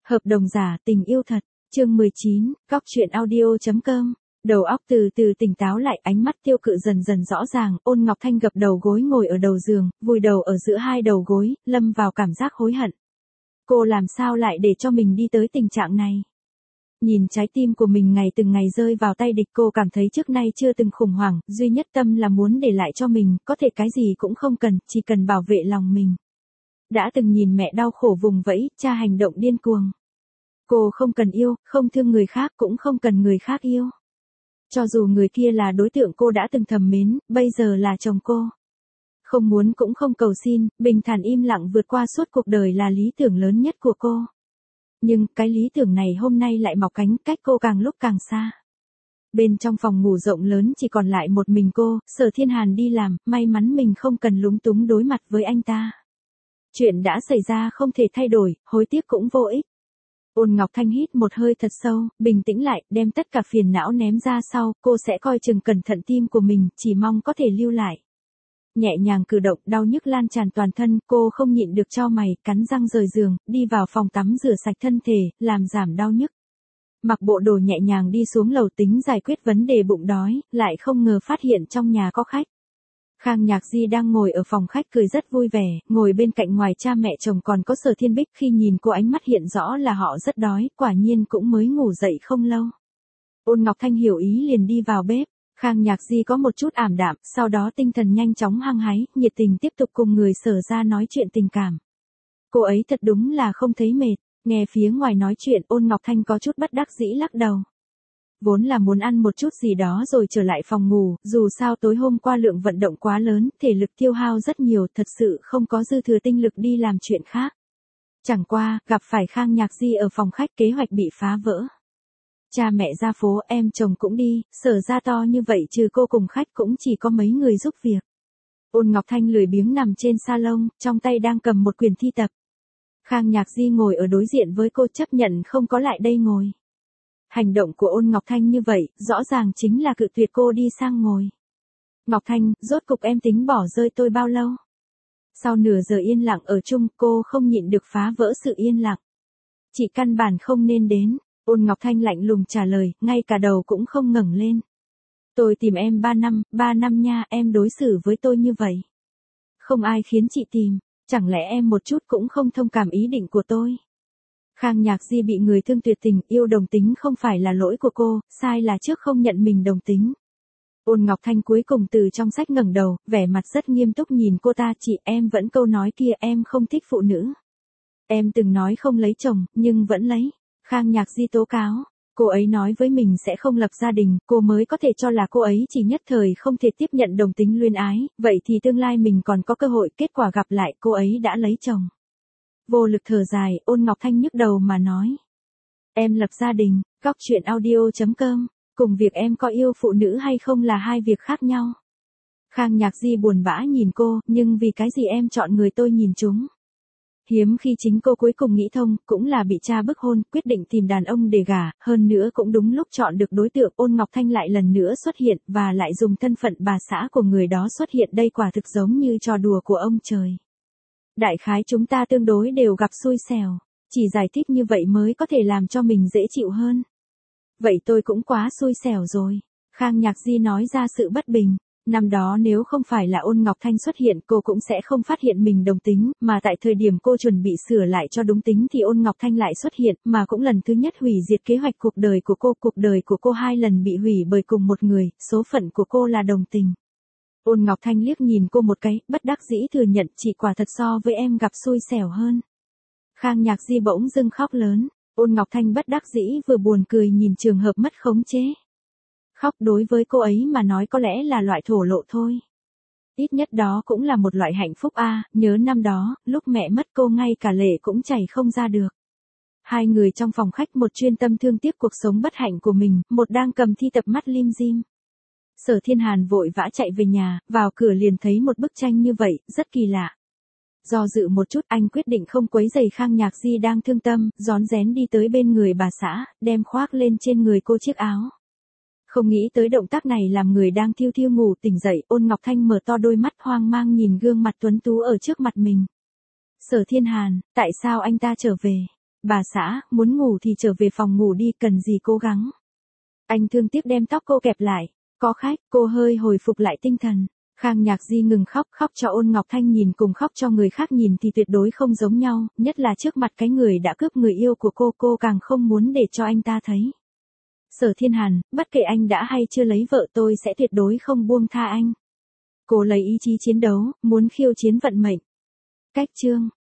Hợp đồng giả, tình yêu thật. Chương 19, Cóc truyện audio.com. Đầu óc từ từ tỉnh táo lại, ánh mắt Tiêu Cự dần dần rõ ràng, Ôn Ngọc Thanh gập đầu gối ngồi ở đầu giường, vùi đầu ở giữa hai đầu gối, lâm vào cảm giác hối hận. Cô làm sao lại để cho mình đi tới tình trạng này? Nhìn trái tim của mình ngày từng ngày rơi vào tay địch, cô cảm thấy trước nay chưa từng khủng hoảng, duy nhất tâm là muốn để lại cho mình, có thể cái gì cũng không cần, chỉ cần bảo vệ lòng mình. Đã từng nhìn mẹ đau khổ vùng vẫy, cha hành động điên cuồng. Cô không cần yêu, không thương người khác, cũng không cần người khác yêu. Cho dù người kia là đối tượng cô đã từng thầm mến, bây giờ là chồng cô. Không muốn cũng không cầu xin, bình thản im lặng vượt qua suốt cuộc đời là lý tưởng lớn nhất của cô. Nhưng cái lý tưởng này hôm nay lại mọc cánh, cách cô càng lúc càng xa. Bên trong phòng ngủ rộng lớn chỉ còn lại một mình cô, Sở Thiên Hàn đi làm, may mắn mình không cần lúng túng đối mặt với anh ta. Chuyện đã xảy ra không thể thay đổi, hối tiếc cũng vô ích. Ôn Ngọc Thanh hít một hơi thật sâu, bình tĩnh lại, đem tất cả phiền não ném ra sau, cô sẽ coi chừng cẩn thận tim của mình, chỉ mong có thể lưu lại. Nhẹ nhàng cử động, đau nhức lan tràn toàn thân, cô không nhịn được chau mày, cắn răng rời giường, đi vào phòng tắm rửa sạch thân thể, làm giảm đau nhức. Mặc bộ đồ nhẹ nhàng đi xuống lầu tính giải quyết vấn đề bụng đói, lại không ngờ phát hiện trong nhà có khách. Khang Nhạc Di đang ngồi ở phòng khách cười rất vui vẻ, ngồi bên cạnh ngoài cha mẹ chồng còn có Sở Thiên Bích, khi nhìn cô ánh mắt hiện rõ là họ rất đói, quả nhiên cũng mới ngủ dậy không lâu. Ôn Ngọc Thanh hiểu ý liền đi vào bếp, Khang Nhạc Di có một chút ảm đạm, sau đó tinh thần nhanh chóng hăng hái, nhiệt tình tiếp tục cùng người Sở ra nói chuyện tình cảm. Cô ấy thật đúng là không thấy mệt, nghe phía ngoài nói chuyện Ôn Ngọc Thanh có chút bất đắc dĩ lắc đầu. Vốn là muốn ăn một chút gì đó rồi trở lại phòng ngủ, dù sao tối hôm qua lượng vận động quá lớn, thể lực tiêu hao rất nhiều, thật sự không có dư thừa tinh lực đi làm chuyện khác. Chẳng qua, gặp phải Khang Nhạc Di ở phòng khách, kế hoạch bị phá vỡ. Cha mẹ ra phố, em chồng cũng đi, Sở ra to như vậy trừ cô cùng khách cũng chỉ có mấy người giúp việc. Ôn Ngọc Thanh lười biếng nằm trên salon, trong tay đang cầm một quyển thi tập. Khang Nhạc Di ngồi ở đối diện với cô, chấp nhận không có lại đây ngồi. Hành động của Ôn Ngọc Thanh như vậy, rõ ràng chính là cự tuyệt cô đi sang ngồi. Ngọc Thanh, rốt cục em tính bỏ rơi tôi bao lâu? Sau nửa giờ yên lặng ở chung, cô không nhịn được phá vỡ sự yên lặng. Chị căn bản không nên đến, Ôn Ngọc Thanh lạnh lùng trả lời, ngay cả đầu cũng không ngẩng lên. Tôi tìm em 3 năm nha, em đối xử với tôi như vậy. Không ai khiến chị tìm, chẳng lẽ em một chút cũng không thông cảm ý định của tôi? Khang Nhạc Di bị người thương tuyệt tình, yêu đồng tính không phải là lỗi của cô, sai là trước không nhận mình đồng tính. Ôn Ngọc Thanh cuối cùng từ trong sách ngẩng đầu, vẻ mặt rất nghiêm túc nhìn cô ta, chị em vẫn câu nói kia, em không thích phụ nữ. Em từng nói không lấy chồng, nhưng vẫn lấy. Khang Nhạc Di tố cáo, cô ấy nói với mình sẽ không lập gia đình, cô mới có thể cho là cô ấy chỉ nhất thời không thể tiếp nhận đồng tính luyến ái, vậy thì tương lai mình còn có cơ hội, kết quả gặp lại cô ấy đã lấy chồng. Vô lực thở dài, Ôn Ngọc Thanh nhức đầu mà nói. Em lập gia đình, Cóc truyện audio.com, cùng việc em có yêu phụ nữ hay không là hai việc khác nhau. Khang Nhạc Di buồn bã nhìn cô, nhưng vì cái gì em chọn người tôi nhìn chúng. Hiếm khi chính cô cuối cùng nghĩ thông, cũng là bị cha bức hôn, quyết định tìm đàn ông để gả, hơn nữa cũng đúng lúc chọn được đối tượng. Ôn Ngọc Thanh lại lần nữa xuất hiện, và lại dùng thân phận bà xã của người đó xuất hiện, đây quả thực giống như trò đùa của ông trời. Đại khái chúng ta tương đối đều gặp xui xẻo, chỉ giải thích như vậy mới có thể làm cho mình dễ chịu hơn. Vậy tôi cũng quá xui xẻo rồi. Khang Nhạc Di nói ra sự bất bình. Năm đó nếu không phải là Ôn Ngọc Thanh xuất hiện, cô cũng sẽ không phát hiện mình đồng tính, mà tại thời điểm cô chuẩn bị sửa lại cho đúng tính thì Ôn Ngọc Thanh lại xuất hiện, mà cũng lần thứ nhất hủy diệt kế hoạch cuộc đời của cô. Cuộc đời của cô 2 lần bị hủy bởi cùng một người, số phận của cô là đồng tình. Ôn Ngọc Thanh liếc nhìn cô một cái, bất đắc dĩ thừa nhận, chị quả thật so với em gặp xui xẻo hơn. Khang Nhạc Di bỗng dưng khóc lớn, Ôn Ngọc Thanh bất đắc dĩ vừa buồn cười nhìn trường hợp mất khống chế. Khóc đối với cô ấy mà nói có lẽ là loại thổ lộ thôi. Ít nhất đó cũng là một loại hạnh phúc a, nhớ năm đó, lúc mẹ mất cô ngay cả lệ cũng chảy không ra được. Hai người trong phòng khách, một chuyên tâm thương tiếc cuộc sống bất hạnh của mình, một đang cầm thi tập mắt lim dim. Sở Thiên Hàn vội vã chạy về nhà, vào cửa liền thấy một bức tranh như vậy, rất kỳ lạ. Do dự một chút, anh quyết định không quấy rầy Khang Nhạc Di đang thương tâm, rón rén đi tới bên người bà xã, đem khoác lên trên người cô chiếc áo. Không nghĩ tới động tác này làm người đang thiêu thiêu ngủ tỉnh dậy, Ôn Ngọc Thanh mở to đôi mắt hoang mang nhìn gương mặt tuấn tú ở trước mặt mình. Sở Thiên Hàn, tại sao anh ta trở về? bà xã, muốn ngủ thì trở về phòng ngủ đi, cần gì cố gắng. Anh thương tiếc đem tóc cô kẹp lại. Có khách, cô hơi hồi phục lại tinh thần. Khang Nhạc Di ngừng khóc, khóc cho Ôn Ngọc Thanh nhìn cùng khóc cho người khác nhìn thì tuyệt đối không giống nhau, nhất là trước mặt cái người đã cướp người yêu của cô càng không muốn để cho anh ta thấy. Sở Thiên Hàn, bất kể anh đã hay chưa lấy vợ tôi sẽ tuyệt đối không buông tha anh. Cô lấy ý chí chiến đấu, muốn khiêu chiến vận mệnh. Cách chương